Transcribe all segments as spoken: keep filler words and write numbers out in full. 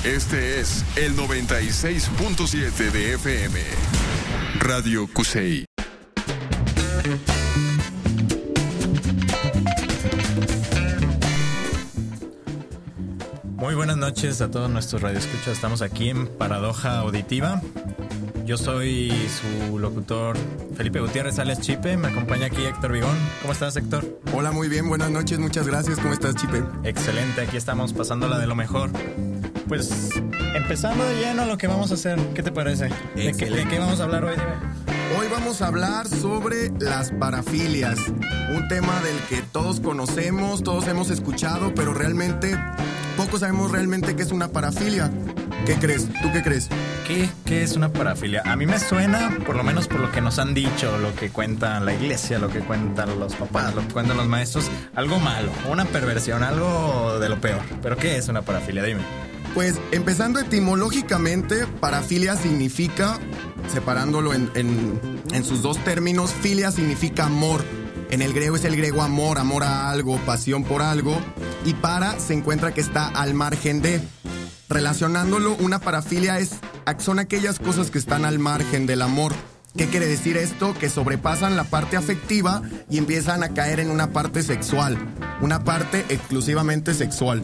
Este es el noventa y seis punto siete de F M. Radio Cusey. Muy buenas noches a todos nuestros radioescuchas. Estamos aquí en Paradoja Auditiva. Yo soy su locutor Felipe Gutiérrez, alias Chipe. Me acompaña aquí Héctor Vigón. ¿Cómo estás, Héctor? Hola, muy bien. Buenas noches. Muchas gracias. ¿Cómo estás, Chipe? Excelente. Aquí estamos pasándola de lo mejor. Pues empezando de lleno lo que vamos a hacer. ¿Qué te parece? ¿De qué, ¿De qué vamos a hablar hoy? Dime. Hoy vamos a hablar sobre las parafilias. Un tema del que todos conocemos, todos hemos escuchado, pero realmente pocos sabemos realmente qué es una parafilia. ¿Qué crees? ¿Tú qué crees? ¿Qué, ¿Qué es una parafilia? A mí me suena, por lo menos por lo que nos han dicho, lo que cuenta la iglesia, lo que cuentan los papás, lo que cuentan los maestros, algo malo, una perversión, algo de lo peor. ¿Pero qué es una parafilia? Dime. Pues empezando etimológicamente, parafilia significa, separándolo en, en, en sus dos términos, filia significa amor. En el griego es el griego amor, amor a algo, pasión por algo. Y para se encuentra que está al margen de. Relacionándolo, una parafilia es, son aquellas cosas que están al margen del amor. ¿Qué quiere decir esto? Que sobrepasan la parte afectiva y empiezan a caer en una parte sexual. Una parte exclusivamente sexual.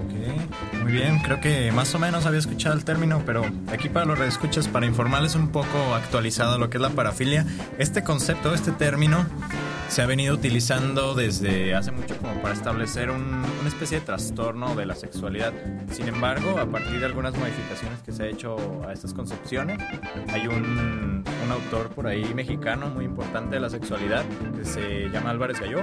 Ok, muy bien. Creo que más o menos había escuchado el término, pero aquí para los radioescuchas, para informarles un poco actualizado lo que es la parafilia, este concepto, este término, se ha venido utilizando desde hace mucho como para establecer un, una especie de trastorno de la sexualidad. Sin embargo, a partir de algunas modificaciones que se ha hecho a estas concepciones, hay un, un autor por ahí mexicano muy importante de la sexualidad que se llama Álvarez Galló.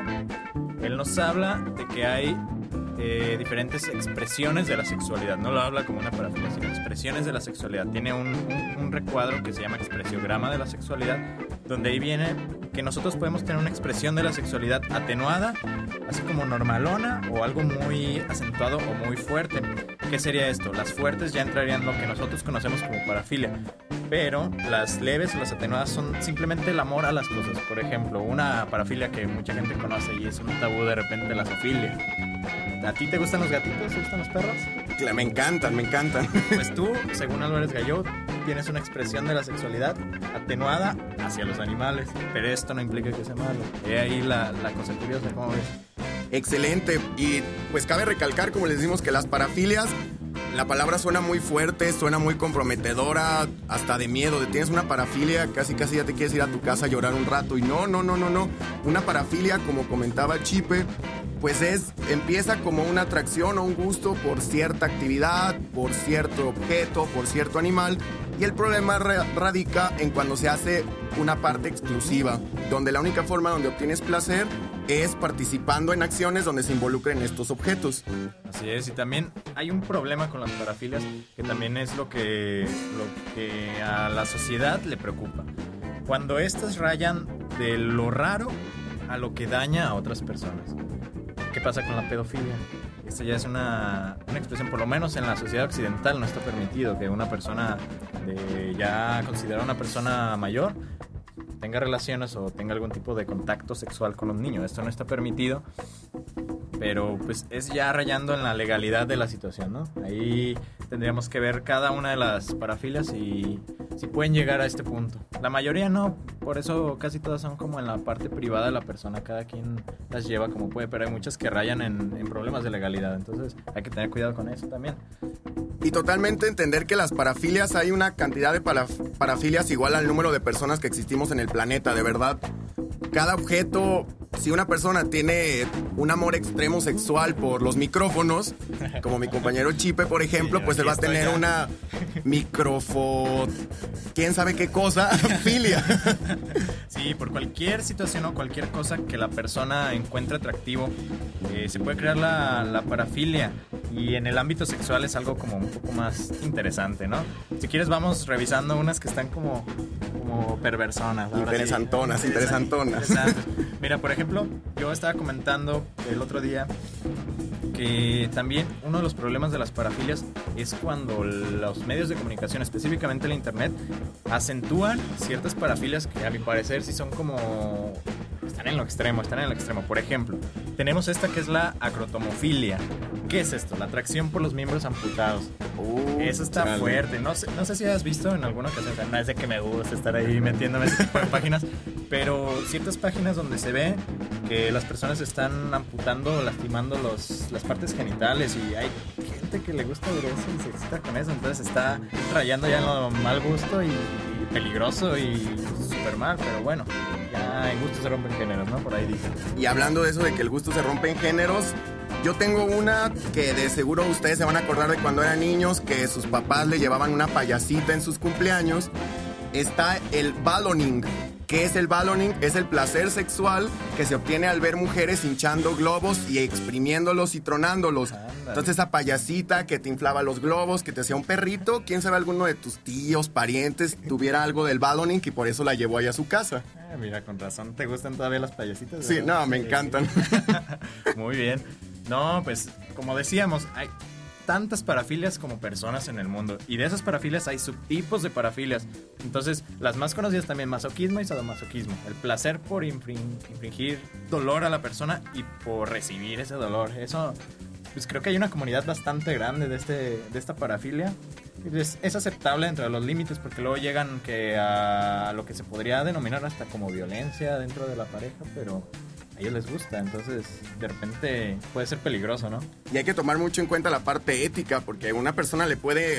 Él nos habla de que hay eh, diferentes expresiones de la sexualidad. No lo habla como una parafilia, sino expresiones de la sexualidad. Tiene un, un, un recuadro que se llama expresiograma de la sexualidad, donde ahí viene que nosotros podemos tener una expresión de la sexualidad atenuada, así como normalona, o algo muy acentuado o muy fuerte. ¿Qué sería esto? Las fuertes ya entrarían en lo que nosotros conocemos como parafilia, pero las leves o las atenuadas son simplemente el amor a las cosas. Por ejemplo, una parafilia que mucha gente conoce y es un tabú de repente, la zoofilia. ¿A ti te gustan los gatitos? ¿Te gustan los perros? Me encantan, me encantan. Pues tú, según Álvarez Galló, tienes una expresión de la sexualidad atenuada hacia los animales, pero esto no implica que sea malo. He ahí la, la cosa curiosa, ¿cómo ves? Excelente. Y pues cabe recalcar, como les decimos, que las parafilias, la palabra suena muy fuerte, suena muy comprometedora, hasta de miedo. De tienes una parafilia, casi casi ya te quieres ir a tu casa a llorar un rato. Y no, no, no, no, no. Una parafilia, como comentaba Chipe, pues es, empieza como una atracción o un gusto por cierta actividad, por cierto objeto, por cierto animal. Y el problema radica en cuando se hace una parte exclusiva, donde la única forma donde obtienes placer es participando en acciones donde se involucren estos objetos. Así es, y también hay un problema con las parafilias, que también es lo que, lo que a la sociedad le preocupa. Cuando estas rayan de lo raro a lo que daña a otras personas. ¿Qué pasa con la pedofilia? Esta ya es una, una expresión, por lo menos en la sociedad occidental no está permitido que una persona de, ya considerada una persona mayor tenga relaciones o tenga algún tipo de contacto sexual con un niño. Esto no está permitido, pero pues es ya rayando en la legalidad de la situación, ¿no? Ahí tendríamos que ver cada una de las parafilias y si pueden llegar a este punto. La mayoría no, por eso casi todas son como en la parte privada de la persona, cada quien las lleva como puede, pero hay muchas que rayan en, en problemas de legalidad, entonces hay que tener cuidado con eso también. Y totalmente entender que las parafilias, hay una cantidad de para, parafilias igual al número de personas que existimos en el planeta, de verdad. Cada objeto, si una persona tiene un amor extremo sexual por los micrófonos, como mi compañero Chipe, por ejemplo, sí, pues él va a tener ya una microfo... quién sabe qué cosa, filia. Sí, por cualquier situación o cualquier cosa que la persona encuentre atractivo, eh, se puede crear la, la parafilia. Y en el ámbito sexual es algo como un poco más interesante, ¿no? Si quieres vamos revisando unas que están como, como perversonas. Interesantonas, sí. interesantonas. Mira, por ejemplo, yo estaba comentando el otro día que también uno de los problemas de las parafilias es cuando los medios de comunicación, específicamente el internet, acentúan ciertas parafilias que a mi parecer sí son como... están en lo extremo, están en lo extremo. Por ejemplo, tenemos esta que es la acrotomofilia. ¿Qué es esto? La atracción por los miembros amputados. Uh, Eso está chale. fuerte. No sé, no sé si has visto en alguna ocasión. O sea, no es de que me gusta estar ahí metiéndome en ese tipo de páginas, pero ciertas páginas donde se ve que las personas están amputando o lastimando los, las partes genitales, y hay gente que le gusta ver eso y se excita con eso. Entonces está rayando ya en lo mal gusto y, y peligroso y súper mal. Pero bueno, ya en gusto se rompen géneros, ¿no? Por ahí dicen. Y hablando de eso de que el gusto se rompe en géneros, yo tengo una que de seguro ustedes se van a acordar de cuando eran niños, que sus papás le llevaban una payasita en sus cumpleaños. Está el balloning. ¿Qué es el balloning? Es el placer sexual que se obtiene al ver mujeres hinchando globos y exprimiéndolos y tronándolos. Ándale. Entonces esa payasita que te inflaba los globos, que te hacía un perrito, quién sabe alguno de tus tíos, parientes tuviera algo del balloning y por eso la llevó allá a su casa. Ah, mira, con razón, ¿te gustan todavía las payasitas? Sí, ¿verdad? no, me encantan. Muy bien. No, pues como decíamos, hay tantas parafilias como personas en el mundo, y de esas parafilias hay subtipos de parafilias. Entonces, las más conocidas también, masoquismo y sadomasoquismo. El placer por infring- infringir dolor a la persona y por recibir ese dolor. Eso, pues creo que hay una comunidad bastante grande de, este, de esta parafilia. Es, es aceptable dentro de los límites, porque luego llegan que a lo que se podría denominar hasta como violencia dentro de la pareja, pero a ellos les gusta, entonces de repente puede ser peligroso, ¿no? Y hay que tomar mucho en cuenta la parte ética, porque una persona le puede...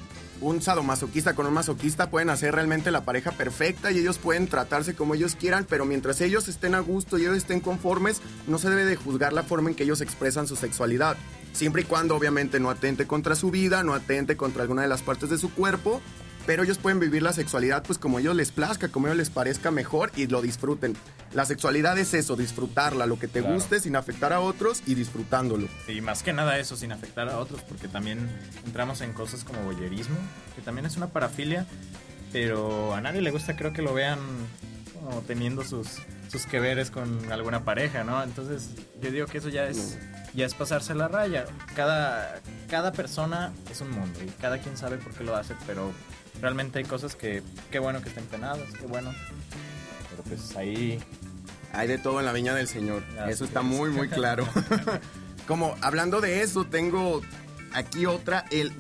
Un sadomasoquista con un masoquista pueden hacer realmente la pareja perfecta y ellos pueden tratarse como ellos quieran, pero mientras ellos estén a gusto y ellos estén conformes, no se debe de juzgar la forma en que ellos expresan su sexualidad. Siempre y cuando obviamente no atente contra su vida, no atente contra alguna de las partes de su cuerpo, pero ellos pueden vivir la sexualidad pues como a ellos les plazca, como a ellos les parezca mejor y lo disfruten. La sexualidad es eso, disfrutarla, lo que te Claro. guste sin afectar a otros y disfrutándolo. Y más que nada eso, sin afectar a otros, porque también entramos en cosas como voyerismo, que también es una parafilia, pero a nadie le gusta, creo que lo vean como teniendo sus, sus que veres con alguna pareja, ¿no? Entonces yo digo que eso ya es, ya es pasarse la raya. Cada, cada persona es un mundo y cada quien sabe por qué lo hace, pero realmente hay cosas que, qué bueno que estén penadas, qué bueno. Pero pues ahí... Hay de todo en la viña del Señor. Así Eso está es. muy, muy claro. Como hablando de eso, tengo aquí otra, el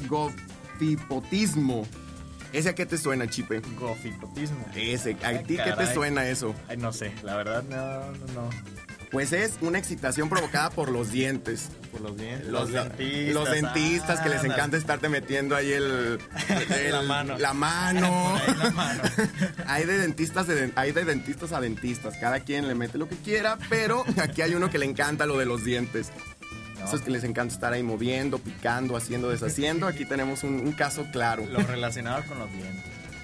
gofipotismo. ¿Ese a qué te suena, Chipe? Gofipotismo. Ese, ¿a Ay, ti qué te caray. suena eso? Ay, no sé, la verdad, no, no, no. Pues es una excitación provocada por los dientes. Por los dientes. Los, Los, dentistas. los dentistas que les ándale. encanta estarte metiendo ahí el, el- La mano. La mano. Por ahí la mano. Hay de dentistas de den- hay de dentistas a dentistas. Cada quien le mete lo que quiera, pero aquí hay uno que le encanta lo de los dientes. No, Esos que les encanta estar ahí moviendo, picando, haciendo, deshaciendo. Aquí tenemos un, un caso claro. lo relacionado con los dientes.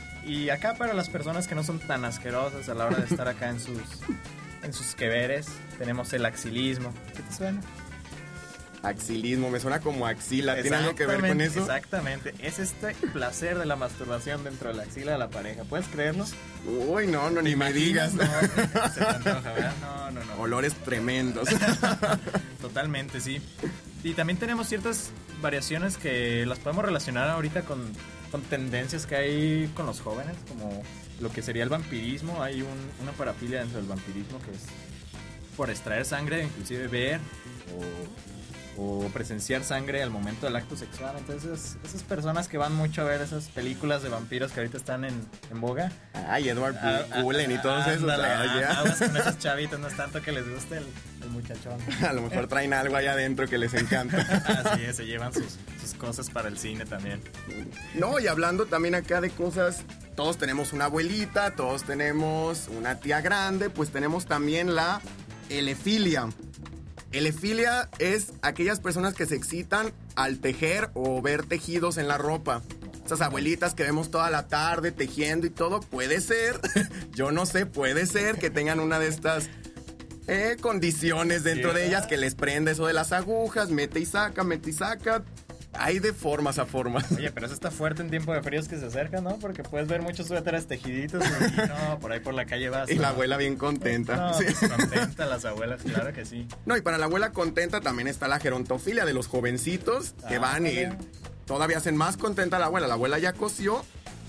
Y acá para las personas que no son tan asquerosas a la hora de estar acá en sus en sus queveres, tenemos el axilismo. ¿Qué te suena? Axilismo, me suena como axila. ¿Tiene algo que ver con eso? Exactamente. Es este placer de la masturbación dentro de la axila de la pareja. ¿Puedes creerlo? Uy, no, no, ni me digas. No, se te antoja, ¿verdad? No, no, no. Olores tremendos. Totalmente, sí. Y también tenemos ciertas variaciones que las podemos relacionar ahorita con, con tendencias que hay con los jóvenes, como lo que sería el vampirismo. Hay un, una parafilia dentro del vampirismo que es por extraer sangre, inclusive ver o, o presenciar sangre al momento del acto sexual. Entonces, esas personas que van mucho a ver esas películas de vampiros que ahorita están en, en boga. Ay, Edward Ah, ah, Cullen y todos esos. ándale, Ay, ya. aguas con esos chavitos, no es tanto que les guste el, el muchachón. A lo mejor traen algo allá adentro que les encanta. Así es, se llevan sus, sus cosas para el cine también. No, y hablando también acá de cosas, todos tenemos una abuelita, todos tenemos una tía grande, pues tenemos también la elefilia. Elefilia es aquellas personas que se excitan al tejer o ver tejidos en la ropa. Esas abuelitas que vemos toda la tarde tejiendo y todo, puede ser, yo no sé, puede ser que tengan una de estas eh, condiciones dentro Sí, de ellas ¿verdad? que les prende eso de las agujas, mete y saca, mete y saca. Hay de formas a formas. Oye, pero eso está fuerte en tiempo de fríos que se acercan, ¿no? Porque puedes ver muchos suéteres tejiditos y no, por ahí por la calle vas. Y ¿no? la abuela bien contenta. No, Sí. pues contenta las abuelas, claro que sí. No, y para la abuela contenta también está la gerontofilia de los jovencitos que Ah, van y también. todavía hacen más contenta a la abuela. La abuela ya cosió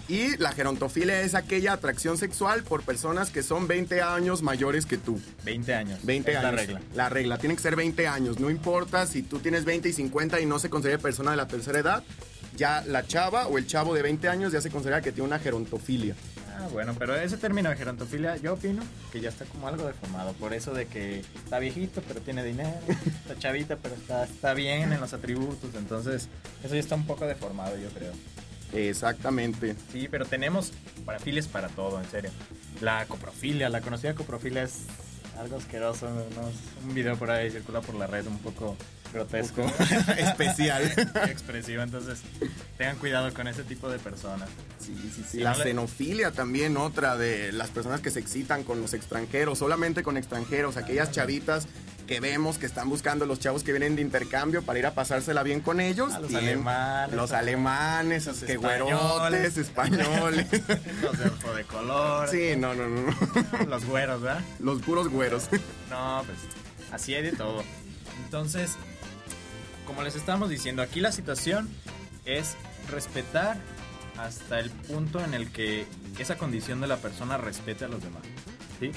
Y la gerontofilia es aquella atracción sexual por personas que son veinte años mayores que tú. veinte años. veinte es años. la regla. La regla, tiene que ser veinte años. No importa si tú tienes veinte y cincuenta y no se considera persona de la tercera edad, ya la chava o el chavo de veinte años ya se considera que tiene una gerontofilia. Ah, bueno, pero ese término de gerontofilia yo opino que ya está como algo deformado. Por eso de que está viejito pero tiene dinero, está chavita pero está, está bien en los atributos. Entonces eso ya está un poco deformado, yo creo. Exactamente. Sí, pero tenemos parafilias para todo, en serio. La coprofilia, la conocida coprofilia es algo asqueroso, ¿no? Un video por ahí circula por la red un poco grotesco. Especial. Expresivo, entonces tengan cuidado con ese tipo de personas. Sí, sí, sí. Si La no le- xenofilia también, otra de las personas que se excitan con los extranjeros, solamente con extranjeros, aquellas chavitas que vemos que están buscando los chavos que vienen de intercambio para ir a pasársela bien con ellos. A los Tienen alemanes. Los alemanes, Los que españoles. güerotes, españoles. Los de ojo de color. Sí, no, no, no, no. Los güeros, ¿verdad? Los puros güeros. No, pues así hay de todo. Entonces, como les estábamos diciendo, aquí la situación es respetar hasta el punto en el que esa condición de la persona respete a los demás, ¿sí?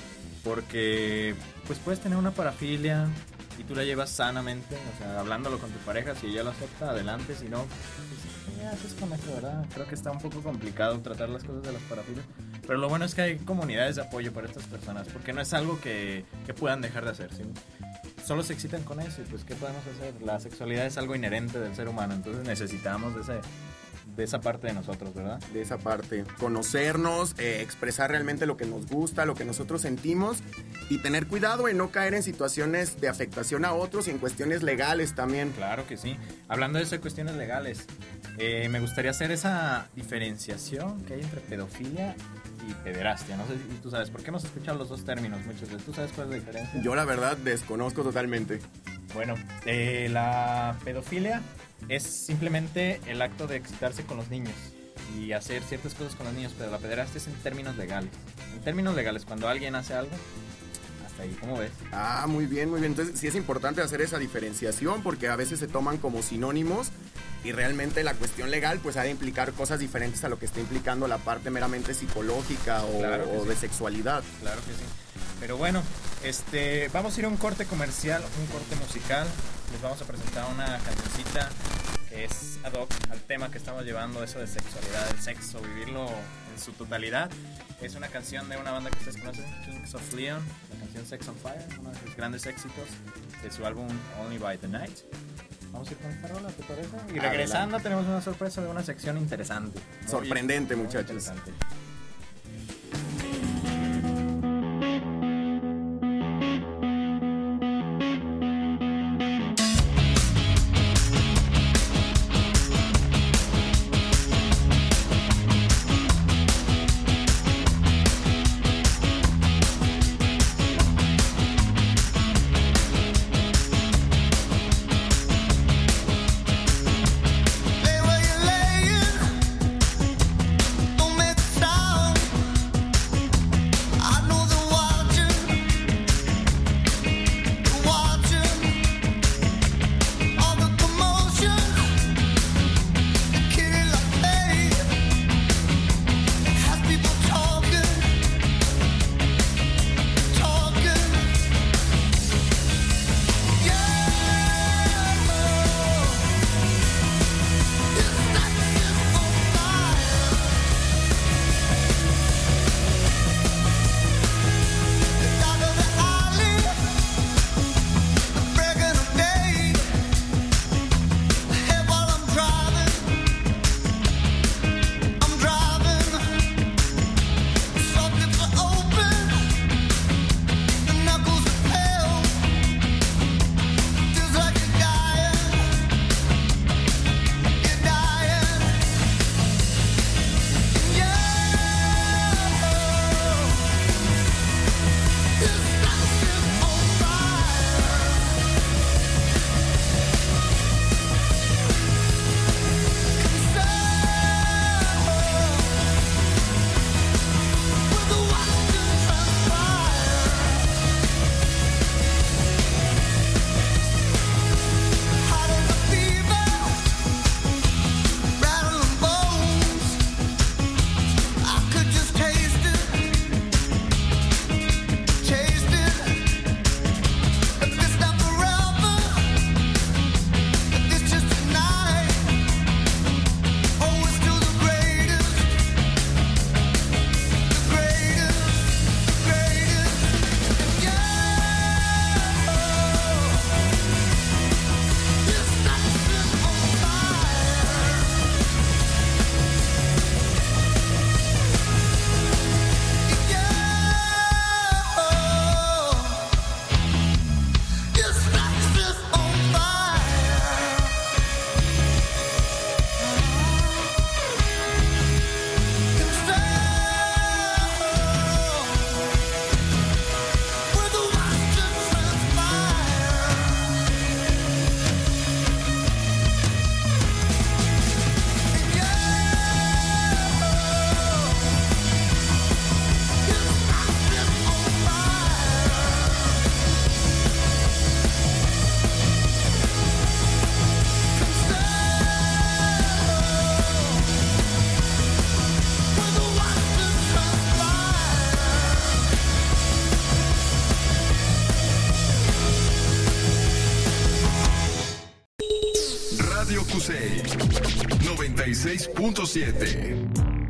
Porque pues puedes tener una parafilia y tú la llevas sanamente, o sea, hablándolo con tu pareja, si ella lo acepta, adelante, si no, pues, ¿qué haces con eso, verdad? Creo que está un poco complicado tratar las cosas de las parafilias, pero lo bueno es que hay comunidades de apoyo para estas personas, porque no es algo que, que puedan dejar de hacer, ¿sí? Solo se excitan con eso y pues ¿qué podemos hacer? La sexualidad es algo inherente del ser humano, entonces necesitamos de, ese, de esa parte de nosotros, ¿verdad? De esa parte. Conocernos, eh, expresar realmente lo que nos gusta, lo que nosotros sentimos y tener cuidado en no caer en situaciones de afectación a otros y en cuestiones legales también. Claro que sí. Hablando de eso de cuestiones legales, eh, me gustaría hacer esa diferenciación que hay entre pedofilia y pederastia. No sé si tú sabes, porque hemos escuchado los dos términos muchas veces. ¿Tú sabes cuál es la diferencia? Yo la verdad desconozco totalmente. Bueno, eh, la pedofilia es simplemente el acto de excitarse con los niños y hacer ciertas cosas con los niños, pero la pederastia es en términos legales. En términos legales, cuando alguien hace algo, hasta ahí, ¿cómo ves? Ah, muy bien, muy bien. Entonces sí es importante hacer esa diferenciación porque a veces se toman como sinónimos y realmente la cuestión legal pues ha de implicar cosas diferentes a lo que está implicando la parte meramente psicológica o, Claro que o sí. de sexualidad. Claro que sí. Pero bueno, este, vamos a ir a un corte comercial, un corte musical. Les vamos a presentar una cancioncita que es ad hoc al tema que estamos llevando, eso de sexualidad, el sexo, vivirlo en su totalidad. Es una canción de una banda que ustedes conocen, Kings of Leon, la canción Sex on Fire, uno de sus grandes éxitos de su álbum Only by the Night. Vamos a ir con esta rola, ¿te parece? Y regresando Adelante. tenemos una sorpresa de una sección interesante. Muy- Sorprendente, muy muchachos. interesante. Lay where you're laying, don't make a stop. y seis punto siete.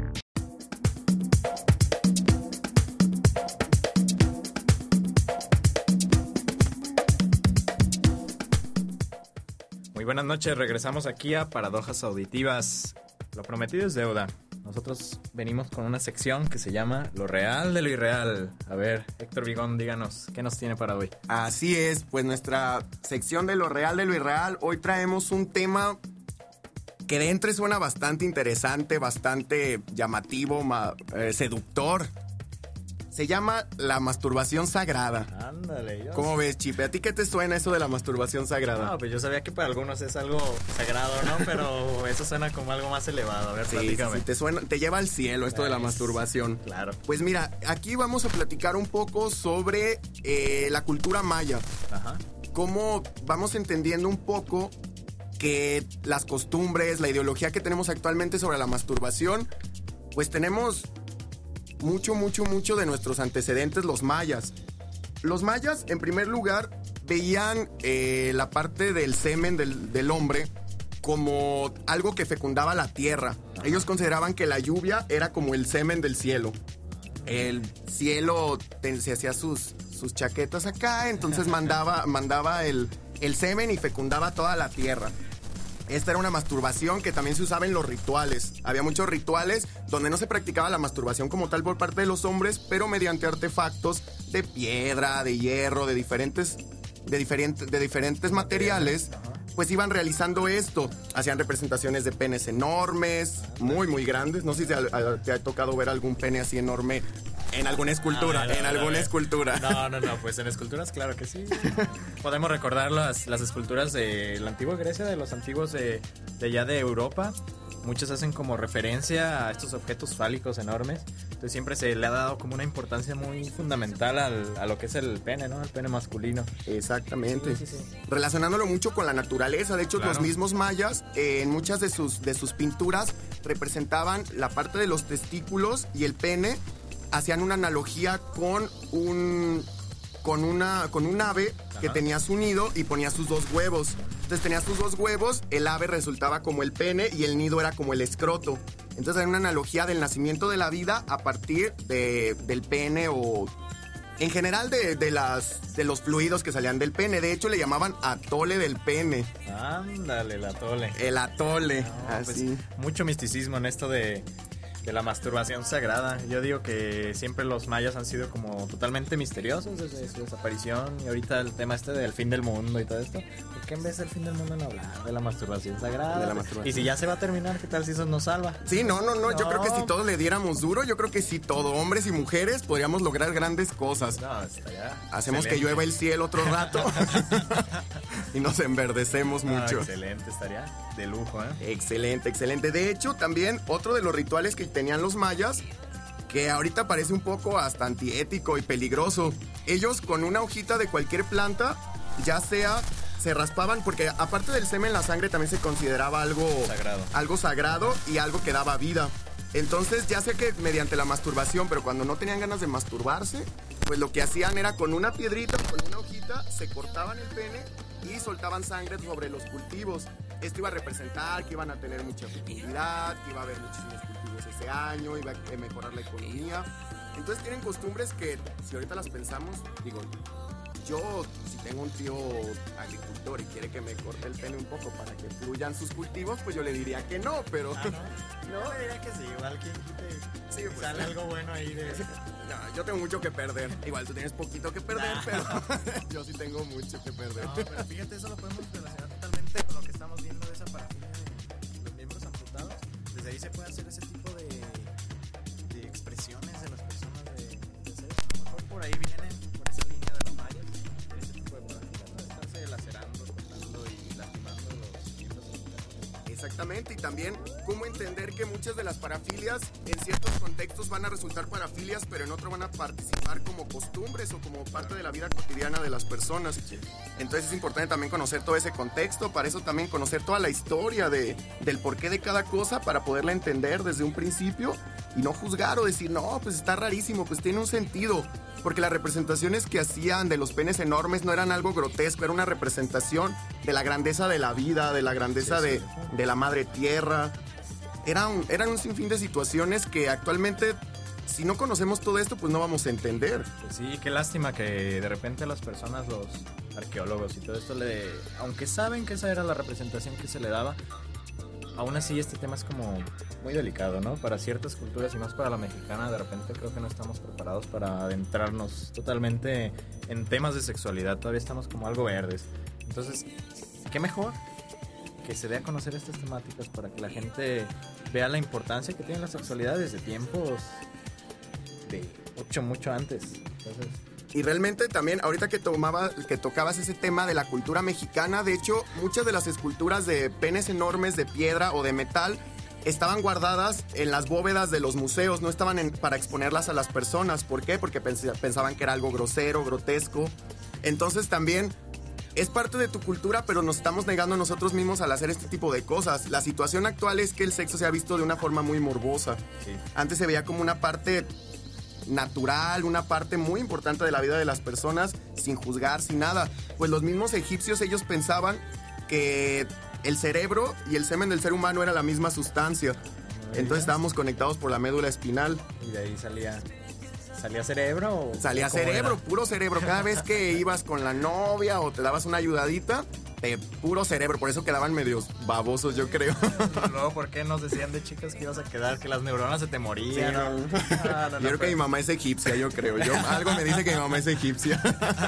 Muy buenas noches, regresamos aquí a Paradojas Auditivas. Lo prometido es deuda. Nosotros venimos con una sección que se llama Lo Real de lo Irreal. A ver, Héctor Vigón, díganos, ¿qué nos tiene para hoy? Así es, pues nuestra sección de Lo Real de lo Irreal. Hoy traemos un tema que de entre suena bastante interesante, bastante llamativo, ma- eh, seductor. Se llama la masturbación sagrada. Ándale, yo ¿Cómo ves, Chipe? ¿A ti qué te suena eso de la masturbación sagrada? No, pues yo sabía que para algunos es algo sagrado, ¿no? Pero eso suena como algo más elevado. A ver, Sí, platícame. sí, te suena, te lleva al cielo esto de la Es- masturbación. Claro. Pues mira, aquí vamos a platicar un poco sobre eh, la cultura maya. Ajá. Cómo vamos entendiendo un poco que las costumbres, la ideología que tenemos actualmente sobre la masturbación, pues tenemos mucho, mucho, mucho de nuestros antecedentes, los mayas. Los mayas, en primer lugar, veían eh, la parte del semen del, del hombre como algo que fecundaba la tierra. Ellos consideraban que la lluvia era como el semen del cielo. El cielo te- se hacía sus, sus chaquetas acá, entonces mandaba, mandaba el, el semen y fecundaba toda la tierra. Esta era una masturbación que también se usaba en los rituales. Había muchos rituales donde no se practicaba la masturbación como tal por parte de los hombres, pero mediante artefactos de piedra, de hierro, de diferentes, de diferentes, de diferentes materiales, pues iban realizando esto. Hacían representaciones de penes enormes, muy, muy grandes. No sé si te ha, te ha tocado ver algún pene así enorme en alguna escultura, A ver, a en ver, a alguna ver. escultura. No, no, no, pues en esculturas, claro que sí. Podemos recordar las, las esculturas de la antigua Grecia, de los antiguos de, de allá de Europa. Muchos hacen como referencia a estos objetos fálicos enormes. Entonces siempre se le ha dado como una importancia muy fundamental al, a lo que es el pene, ¿no? El pene masculino. Exactamente. Sí, sí, sí. Relacionándolo mucho con la naturaleza. De hecho, Claro. los mismos mayas, eh, en muchas de sus, de sus pinturas, representaban la parte de los testículos y el pene. Hacían una analogía con un, con una, con un ave que Ajá. tenía su nido y ponía sus dos huevos. Entonces tenía sus dos huevos, el ave resultaba como el pene y el nido era como el escroto. Entonces era una analogía del nacimiento de la vida a partir de, del pene o... En general de, de, las, de los fluidos que salían del pene. De hecho, le llamaban atole del pene. Ándale, la tole. El atole. No, pues, así. mucho misticismo en esto de, de la masturbación sagrada. Yo digo que siempre los mayas han sido como totalmente misteriosos desde su desaparición. Y ahorita el tema este del fin del mundo y todo esto. ¿Por qué en vez del fin del mundo no hablar de la masturbación sagrada? De la masturbación. Y si ya se va a terminar, ¿qué tal si eso nos salva? Sí, no, no, no. Yo No. creo que si todos le diéramos duro, yo creo que si todo, hombres y mujeres, podríamos lograr grandes cosas. No, estaría Hacemos que excelente. llueva el cielo otro rato y nos enverdecemos Ah, mucho. excelente, estaría de lujo, ¿eh? Excelente, excelente. De hecho, también otro de los rituales que tenían los mayas, que ahorita parece un poco hasta antiético y peligroso. Ellos con una hojita de cualquier planta, ya sea, se raspaban, porque aparte del semen, la sangre también se consideraba algo Sagrado. algo sagrado y algo que daba vida. Entonces, ya sea que mediante la masturbación, pero cuando no tenían ganas de masturbarse, pues lo que hacían era con una piedrita, con una hojita, se cortaban el pene y soltaban sangre sobre los cultivos. Esto iba a representar que iban a tener mucha fecundidad, que iba a haber muchísimos cultivos ese año, iba a mejorar la economía. Entonces tienen costumbres que, si ahorita las pensamos, digo, yo si tengo un tío agricultor y quiere que me corte el pene un poco para que fluyan sus cultivos, pues yo le diría que no, pero... Ah, ¿no? No, diría que sí, igual quien quite Sí, pues, sale algo bueno ahí de... No, yo tengo mucho que perder. Igual tú tienes poquito que perder, Nah. pero yo sí tengo mucho que perder. No, pero fíjate, eso lo podemos relacionar totalmente con lo que estamos viendo de esa parafilia de los miembros amputados. Desde ahí se puede hacer ese tipo de, de expresiones de las personas de, de hacer eso. A lo mejor por ahí vienen, por esa línea de los mayas, ese tipo de parafilia, ¿no? De estarse lacerando, cortando y lastimando los miembros amputados. Exactamente, y también cómo entender que muchas de las parafilias en ciertos contextos van a resultar parafilias, pero en otro van a participar como costumbres o como parte de la vida cotidiana de las personas. Entonces es importante también conocer todo ese contexto, para eso también conocer toda la historia de, del porqué de cada cosa, para poderla entender desde un principio y no juzgar o decir, no, pues está rarísimo, pues tiene un sentido. Porque las representaciones que hacían de los penes enormes no eran algo grotesco, era una representación de la grandeza de la vida, de la grandeza Sí, de, sí. de la madre tierra. era un, eran un sinfín de situaciones que actualmente, si no conocemos todo esto, pues no vamos a entender. Pues sí, qué lástima que de repente las personas, los arqueólogos y todo esto, le, aunque saben que esa era la representación que se le daba, aún así este tema es como muy delicado, ¿no? Para ciertas culturas y más para la mexicana, de repente creo que no estamos preparados para adentrarnos totalmente en temas de sexualidad. Todavía estamos como algo verdes. Entonces, ¿qué mejor que se dé a conocer estas temáticas para que la gente vea la importancia que tiene la sexualidad desde tiempos de mucho, mucho antes? Entonces... Y realmente también, ahorita que, tomaba, que tocabas ese tema de la cultura mexicana, de hecho, muchas de las esculturas de penes enormes de piedra o de metal estaban guardadas en las bóvedas de los museos, no estaban en, para exponerlas a las personas. ¿Por qué? Porque pens- pensaban que era algo grosero, grotesco. Entonces también es parte de tu cultura, pero nos estamos negando a nosotros mismos al hacer este tipo de cosas. La situación actual es que el sexo se ha visto de una forma muy morbosa. Sí. Antes se veía como una parte natural, una parte muy importante de la vida de las personas, sin juzgar, sin nada. Pues los mismos egipcios, ellos pensaban que el cerebro y el semen del ser humano era la misma sustancia. Entonces estábamos conectados por la médula espinal. Y de ahí salía... ¿Salía cerebro? O salía cerebro, era? Puro cerebro. Cada vez que ibas con la novia o te dabas una ayudadita, de puro cerebro. Por eso quedaban medios babosos, yo creo. Luego, ¿por qué nos decían de chicas que ibas a quedar? Que las neuronas se te morían. Sí, no. Ah, no, no, yo creo pues. que mi mamá es egipcia, yo creo. Yo, algo me dice que mi mamá es egipcia.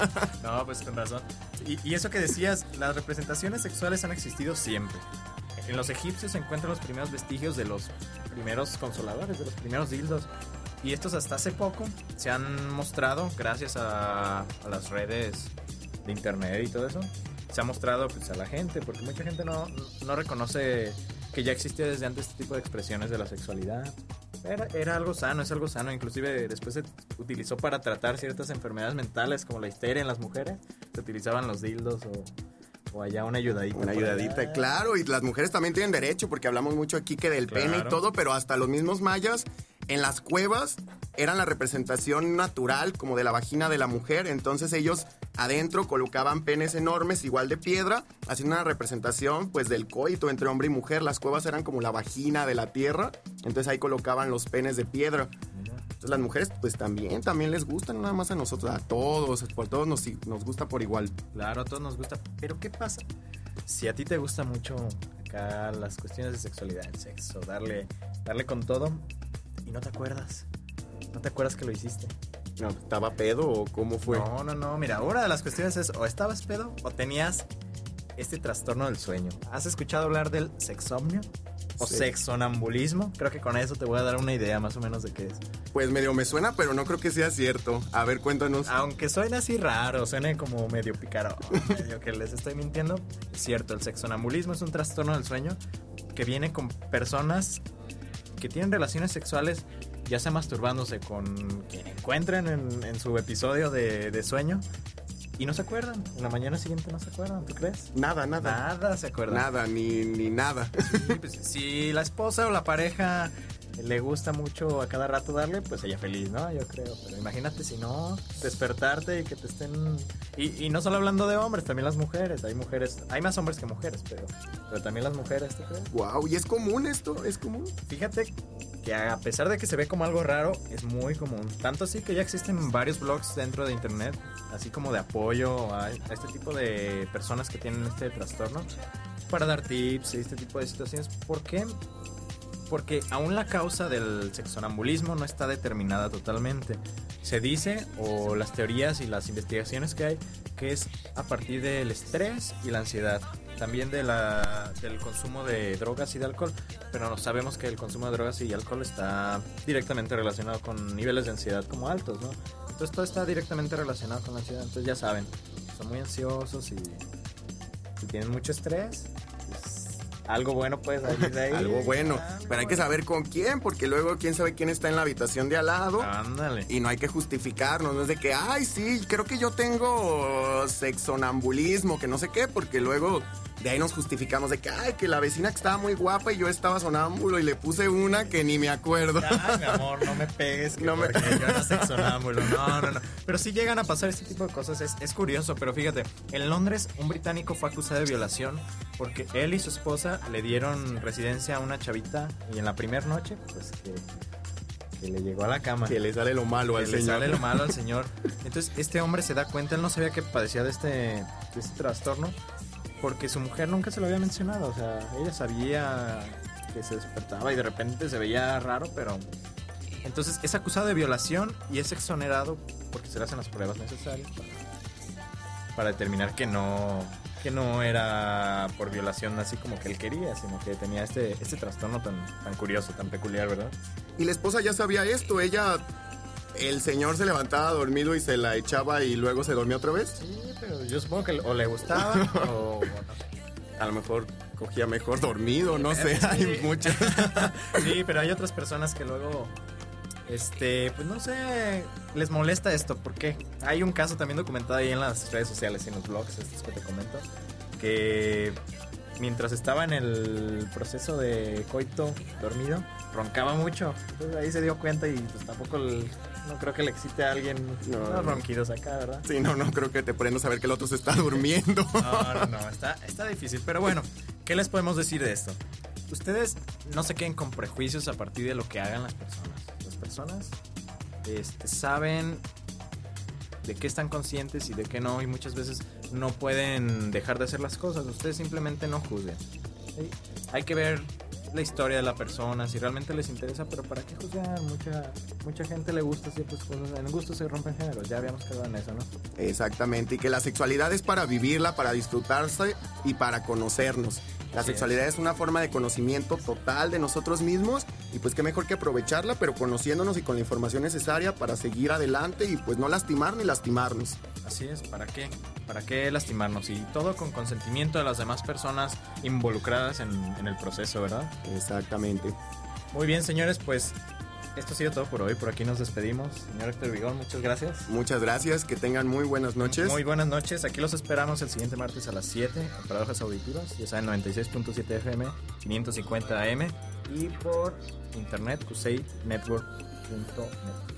No, pues con razón. Y, y eso que decías, las representaciones sexuales han existido siempre. En los egipcios se encuentran los primeros vestigios de los primeros consoladores, de los primeros dildos. Y estos hasta hace poco se han mostrado, gracias a, a las redes de internet y todo eso, se ha mostrado pues, a la gente, porque mucha gente no, no reconoce que ya existía desde antes este tipo de expresiones de la sexualidad. Era, era algo sano, es algo sano. Inclusive después se utilizó para tratar ciertas enfermedades mentales como la histeria en las mujeres. Se utilizaban los dildos o... O allá una ayudadita. Una ayudadita, claro. Y las mujeres también tienen derecho, porque hablamos mucho aquí que del claro. pene y todo, pero hasta los mismos mayas en las cuevas eran la representación natural como de la vagina de la mujer. Entonces ellos adentro colocaban penes enormes, igual de piedra, haciendo una representación pues del coito entre hombre y mujer. Las cuevas eran como la vagina de la tierra, entonces ahí colocaban los penes de piedra. Entonces las mujeres pues también, también les gustan, no nada más a nosotros, a todos, por todos nos, nos gusta por igual. Claro, a todos nos gusta, pero ¿qué pasa? Si a ti te gusta mucho acá las cuestiones de sexualidad, el sexo, darle, darle con todo y no te acuerdas, no te acuerdas que lo hiciste. No, ¿estaba pedo o cómo fue? No, no, no, mira, una de las cuestiones es o estabas pedo o tenías este trastorno del sueño. ¿Has escuchado hablar del sexomnio? O sí. Sexonambulismo. Creo que con eso te voy a dar una idea más o menos de qué es. Pues medio me suena, pero no creo que sea cierto. A ver, cuéntanos. Aunque suene así raro, suene como medio pícaro, medio que les estoy mintiendo. Es cierto, el sexonambulismo es un trastorno del sueño que viene con personas que tienen relaciones sexuales, ya sea masturbándose con quien encuentren en, en su episodio de, de sueño. Y no se acuerdan, en la mañana siguiente no se acuerdan, ¿tú crees? Nada, nada. Nada se acuerdan. Nada, ni, ni nada. Sí, pues, si la esposa o la pareja le gusta mucho a cada rato darle, pues ella feliz, ¿no? Yo creo. Pero imagínate si no, despertarte y que te estén... Y, y no solo hablando de hombres, también las mujeres. Hay mujeres, hay más hombres que mujeres, pero, pero también las mujeres, ¿tú crees? Wow, ¿y es común esto? ¿Es común? Fíjate que a pesar de que se ve como algo raro, es muy común. Tanto así que ya existen varios blogs dentro de internet, así como de apoyo a, a este tipo de personas que tienen este trastorno, para dar tips y este tipo de situaciones. ¿Por qué? Porque aún la causa del sexonambulismo no está determinada totalmente. Se dice, o las teorías y las investigaciones que hay, que es a partir del estrés y la ansiedad. También de la, del consumo de drogas y de alcohol, pero no sabemos que el consumo de drogas y alcohol está directamente relacionado con niveles de ansiedad como altos, ¿no? Entonces todo está directamente relacionado con la ansiedad. Entonces ya saben, son muy ansiosos y si tienen mucho estrés, pues algo bueno puede salir de ahí. Algo bueno, algo pero hay que saber con quién, porque luego quién sabe quién está en la habitación de al lado. Ándale. Y no hay que justificarnos, no es de que, ay, sí, creo que yo tengo sexonambulismo, que no sé qué, porque luego de ahí nos justificamos de que, ay, que la vecina que estaba muy guapa y yo estaba sonámbulo y le puse una que ni me acuerdo. Ay, mi amor, no me pegues, que No me- porque yo era sexo sonámbulo. No, no, no. Pero sí llegan a pasar este tipo de cosas. Es, es curioso, pero fíjate, en Londres un británico fue acusado de violación porque él y su esposa le dieron residencia a una chavita y en la primera noche, pues que, que le llegó a la cama. Que le sale lo malo Que al le señor. sale lo malo al señor. Entonces este hombre se da cuenta, él no sabía que padecía de este, de este trastorno porque su mujer nunca se lo había mencionado. O sea, ella sabía que se despertaba y de repente se veía raro, pero... Entonces es acusado de violación y es exonerado porque se le hacen las pruebas necesarias para, para determinar que no, que no era por violación así como que él quería, sino que tenía este, este trastorno tan, tan curioso, tan peculiar, ¿verdad? Y la esposa ya sabía esto, ella, el señor se levantaba dormido y se la echaba y luego se dormía otra vez. Sí, pero yo supongo que o le gustaba o, o no sé. A lo mejor cogía mejor dormido, no sé, Sí. hay muchas. Sí, pero hay otras personas que luego, este, pues no sé, les molesta esto. Porque hay un caso también documentado ahí en las redes sociales y en los blogs, estos que te comento, que mientras estaba en el proceso de coito dormido, roncaba mucho. Entonces ahí se dio cuenta y pues tampoco el- no creo que le excite a alguien No. unos ronquidos acá, ¿verdad? Sí, no, no creo que te prendas a ver que el otro se está durmiendo. No, no, no, está, está difícil. Pero bueno, ¿qué les podemos decir de esto? Ustedes no se queden con prejuicios a partir de lo que hagan las personas. Las personas este, saben de qué están conscientes y de qué no, y muchas veces no pueden dejar de hacer las cosas. Ustedes simplemente no juzguen. ¿Sí? Hay que ver la historia de la persona, si realmente les interesa, pero ¿para qué juzgar? Mucha, mucha gente le gusta ciertas cosas. En gusto se rompen géneros, ya habíamos quedado en eso, ¿no? Exactamente, y que la sexualidad es para vivirla, para disfrutarse y para conocernos. La Así sexualidad es. es una forma de conocimiento total de nosotros mismos y pues qué mejor que aprovecharla, pero conociéndonos y con la información necesaria para seguir adelante y pues no lastimar ni lastimarnos. Así es, ¿para qué? ¿Para qué lastimarnos? Y todo con consentimiento de las demás personas involucradas en, en el proceso, ¿verdad? Exactamente. Muy bien, señores, pues esto ha sido todo por hoy. Por aquí nos despedimos. Señor Héctor Vigón, muchas gracias. Muchas gracias, que tengan muy buenas noches. Muy buenas noches. Aquí los esperamos el siguiente martes a las siete en Paradojas Auditivas. Ya saben, noventa y seis punto siete F M, quinientos cincuenta A M y por internet, cusei network punto net.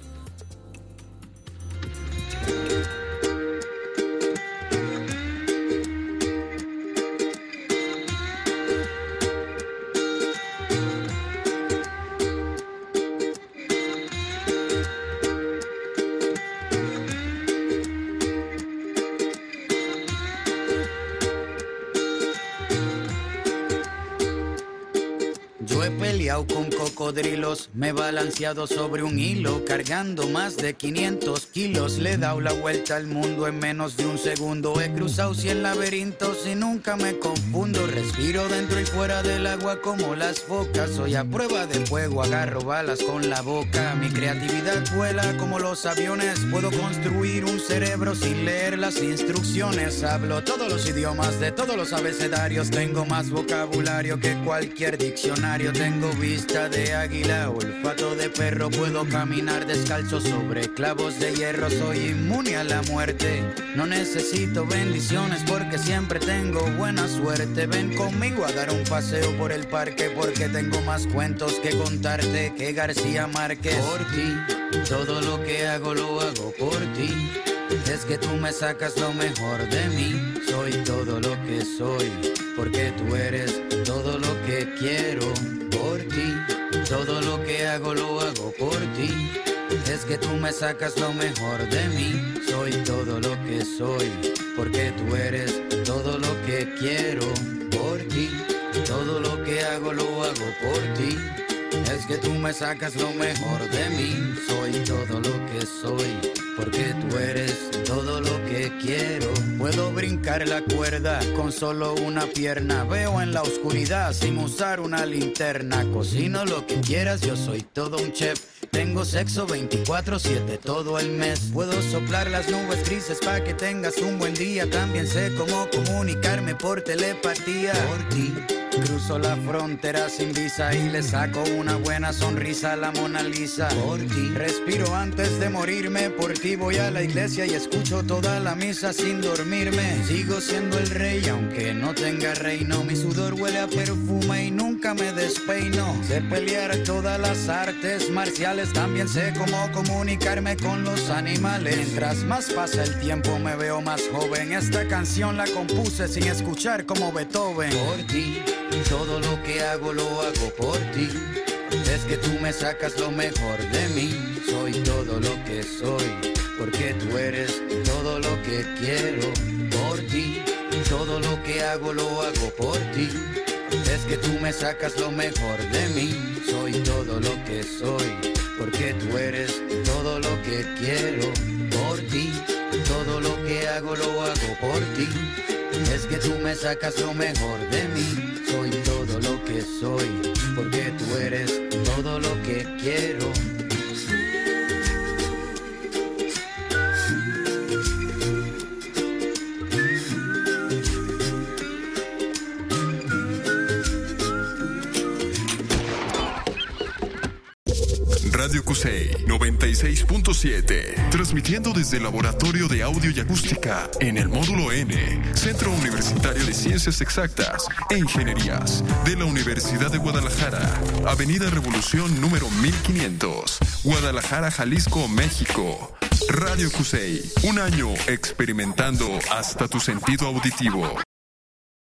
Yo he peleado con cocodrilos, me he balanceado sobre un hilo, cargando más de quinientos kilos. Le he dado la vuelta al mundo en menos de un segundo. He cruzado cien laberintos y nunca me confundo. Respiro dentro y fuera del agua como las focas. Soy a prueba de fuego, agarro balas con la boca. Mi creatividad vuela como los aviones. Puedo construir un cerebro sin leer las instrucciones. Hablo todos los idiomas de todos los abecedarios. Tengo más vocabulario que cualquier diccionario. Tengo vista de águila, olfato de perro. Puedo caminar descalzo sobre clavos de hierro. Soy inmune a la muerte. No necesito bendiciones porque siempre tengo buena suerte. Ven conmigo a dar un paseo por el parque porque tengo más cuentos que contarte que García Márquez. Por ti, todo lo que hago lo hago por ti. Es que tú me sacas lo mejor de mí. Soy todo lo que soy porque tú eres todo lo que quiero. Por ti, todo lo que hago lo hago por ti. Es que tú me sacas lo mejor de mí. Soy todo lo que soy porque tú eres todo lo que quiero. Por ti, todo lo que hago lo hago por ti. Es que tú me sacas lo mejor de mí. Soy todo lo que soy porque tú eres todo lo que quiero. Puedo brincar la cuerda con solo una pierna. Veo en la oscuridad sin usar una linterna. Cocino lo que quieras, yo soy todo un chef. Tengo sexo veinticuatro siete todo el mes. Puedo soplar las nubes grises para que tengas un buen día. También sé cómo comunicarme por telepatía. Por ti, Cruzo la frontera sin visa y le saco una buena sonrisa a la Mona Lisa. Por ti respiro antes de morirme, por ti voy a la iglesia y escucho toda la misa sin dormirme. Sigo siendo el rey aunque no tenga reino, mi sudor huele a perfume y nunca me despeino. Sé pelear todas las artes marciales, también sé cómo comunicarme con los animales. Mientras más pasa el tiempo me veo más joven, esta canción la compuse sin escuchar como Beethoven. Por ti, todo lo que hago lo hago por ti. Es que tú me sacas lo mejor de mí. Soy todo lo que soy, porque tú eres todo lo que quiero. Por ti, todo lo que hago lo hago por ti. Es que tú me sacas lo mejor de mí. Soy todo lo que soy, porque tú eres todo lo que quiero. Por ti, todo lo que hago lo hago por ti. Es que tú me sacas lo mejor de mí. Soy todo lo que soy, porque tú eres todo lo que quiero. Radio Cusey noventa y seis punto siete, transmitiendo desde el Laboratorio de Audio y Acústica en el Módulo N, Centro Universitario de Ciencias Exactas e Ingenierías de la Universidad de Guadalajara, Avenida Revolución número mil quinientos, Guadalajara, Jalisco, México. Radio Cusey, un año experimentando hasta tu sentido auditivo.